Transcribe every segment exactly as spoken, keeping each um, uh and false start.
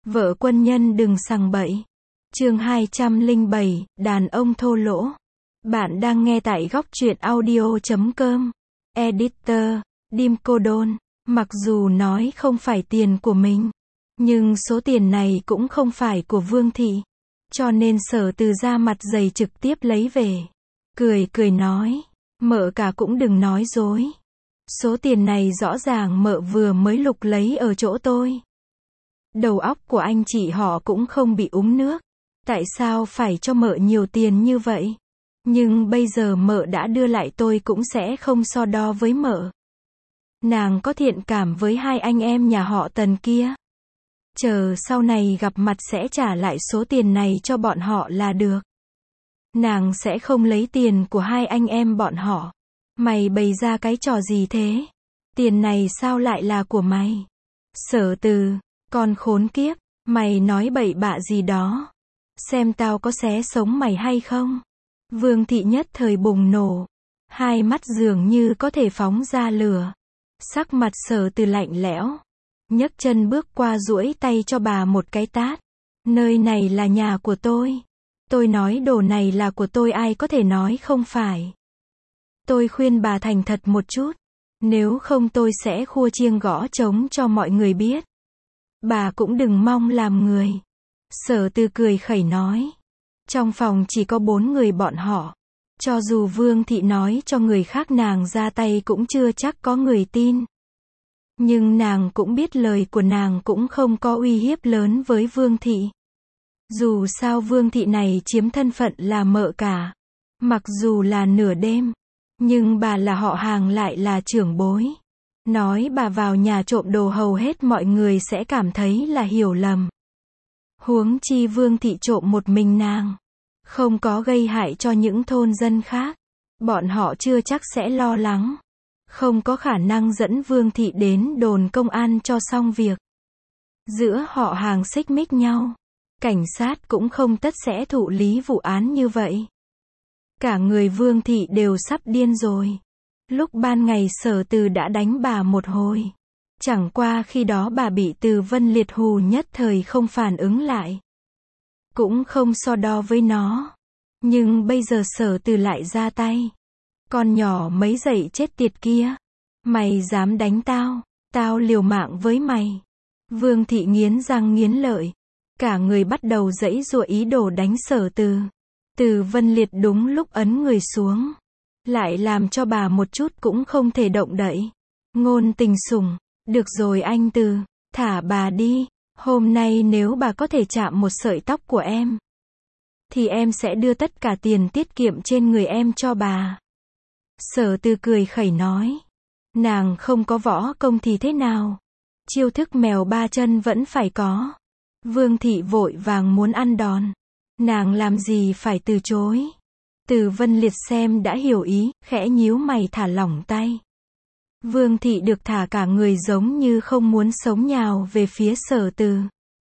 Vợ quân nhân đừng sằng bậy. Chương hai trăm lẻ bảy, đàn ông thô lỗ. Bạn đang nghe tại góc truyện audio chấm com. Editor, Dim Cô Đôn. Mặc dù nói không phải tiền của mình, nhưng số tiền này cũng không phải của Vương Thị. Cho nên Sở Từ ra mặt dày trực tiếp lấy về. Cười cười nói, mợ cả cũng đừng nói dối. Số tiền này rõ ràng mợ vừa mới lục lấy ở chỗ tôi. Đầu óc của anh chị họ cũng không bị úng nước. Tại sao phải cho mợ nhiều tiền như vậy? Nhưng bây giờ mợ đã đưa lại tôi cũng sẽ không so đo với mợ. Nàng có thiện cảm với hai anh em nhà họ Tần kia. Chờ sau này gặp mặt sẽ trả lại số tiền này cho bọn họ là được. Nàng sẽ không lấy tiền của hai anh em bọn họ. Mày bày ra cái trò gì thế? Tiền này sao lại là của mày? Sở Từ, con khốn kiếp, mày nói bậy bạ gì đó? Xem tao có xé sống mày hay không? Vương Thị nhất thời bùng nổ. Hai mắt dường như có thể phóng ra lửa. Sắc mặt Sở Từ lạnh lẽo. Nhấc chân bước qua duỗi tay cho bà một cái tát. Nơi này là nhà của tôi. Tôi nói đồ này là của tôi, ai có thể nói không phải. Tôi khuyên bà thành thật một chút. Nếu không tôi sẽ khua chiêng gõ trống cho mọi người biết. Bà cũng đừng mong làm người. Sở Từ cười khẩy nói. Trong phòng chỉ có bốn người bọn họ. Cho dù Vương Thị nói cho người khác nàng ra tay cũng chưa chắc có người tin. Nhưng nàng cũng biết lời của nàng cũng không có uy hiếp lớn với Vương Thị. Dù sao Vương Thị này chiếm thân phận là mợ cả. Mặc dù là nửa đêm, nhưng bà là họ hàng lại là trưởng bối. Nói bà vào nhà trộm đồ hầu hết mọi người sẽ cảm thấy là hiểu lầm. Huống chi Vương Thị trộm một mình nàng, không có gây hại cho những thôn dân khác. Bọn họ chưa chắc sẽ lo lắng. Không có khả năng dẫn Vương Thị đến đồn công an cho xong việc. Giữa họ hàng xích mích nhau, cảnh sát cũng không tất sẽ thụ lý vụ án như vậy. Cả người Vương Thị đều sắp điên rồi. Lúc ban ngày Sở Từ đã đánh bà một hồi. Chẳng qua khi đó bà bị Từ Vân Liệt hù nhất thời không phản ứng lại. Cũng không so đo với nó. Nhưng bây giờ Sở Từ lại ra tay. Con nhỏ mấy dậy chết tiệt kia. Mày dám đánh tao, tao liều mạng với mày. Vương Thị nghiến răng nghiến lợi. Cả người bắt đầu giãy giụa ý đồ đánh Sở Từ. Từ Vân Liệt đúng lúc ấn người xuống. Lại làm cho bà một chút cũng không thể động đậy. Ngôn Tình Sủng, được rồi anh Từ, thả bà đi. Hôm nay nếu bà có thể chạm một sợi tóc của em, thì em sẽ đưa tất cả tiền tiết kiệm trên người em cho bà. Sở Từ cười khẩy nói. Nàng không có võ công thì thế nào? Chiêu thức mèo ba chân vẫn phải có. Vương Thị vội vàng muốn ăn đòn. Nàng làm gì phải từ chối. Từ Vân Liệt xem đã hiểu ý, khẽ nhíu mày thả lỏng tay. Vương Thị được thả cả người giống như không muốn sống nhào về phía Sở Từ.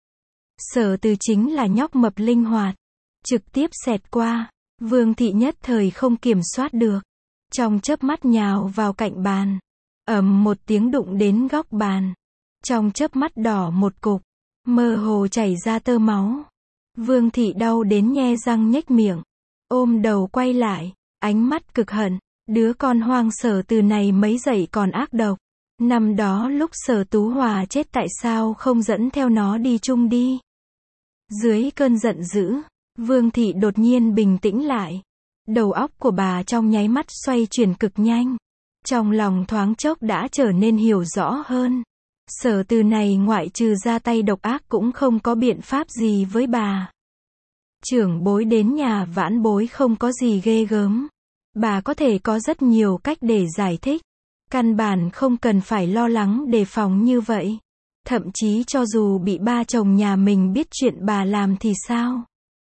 Sở Từ chính là nhóc mập linh hoạt. Trực tiếp xẹt qua. Vương Thị nhất thời không kiểm soát được. Trong chớp mắt nhào vào cạnh bàn. Ầm một tiếng đụng đến góc bàn. Trong chớp mắt đỏ một cục. Mơ hồ chảy ra tơ máu. Vương Thị đau đến nhe răng nhếch miệng. Ôm đầu quay lại. Ánh mắt cực hận. Đứa con hoang Sở Từ này mấy dậy còn ác độc. Năm đó lúc Sở Tú Hòa chết tại sao không dẫn theo nó đi chung đi. Dưới cơn giận dữ, Vương Thị đột nhiên bình tĩnh lại. Đầu óc của bà trong nháy mắt xoay chuyển cực nhanh. Trong lòng thoáng chốc đã trở nên hiểu rõ hơn. Sở Từ này ngoại trừ ra tay độc ác cũng không có biện pháp gì với bà. Trưởng bối đến nhà vãn bối không có gì ghê gớm. Bà có thể có rất nhiều cách để giải thích. Căn bản không cần phải lo lắng đề phòng như vậy. Thậm chí cho dù bị ba chồng nhà mình biết chuyện bà làm thì sao?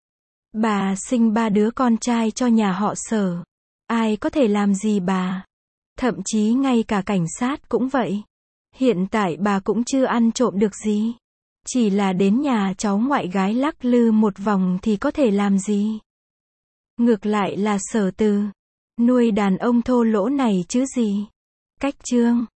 Bà sinh ba đứa con trai cho nhà họ Sở. Ai có thể làm gì bà? Thậm chí ngay cả cảnh sát cũng vậy. Hiện tại bà cũng chưa ăn trộm được gì. Chỉ là đến nhà cháu ngoại gái lắc lư một vòng thì có thể làm gì? Ngược lại là Sở Từ. Nuôi đàn ông thô lỗ này chứ gì? Cách chương.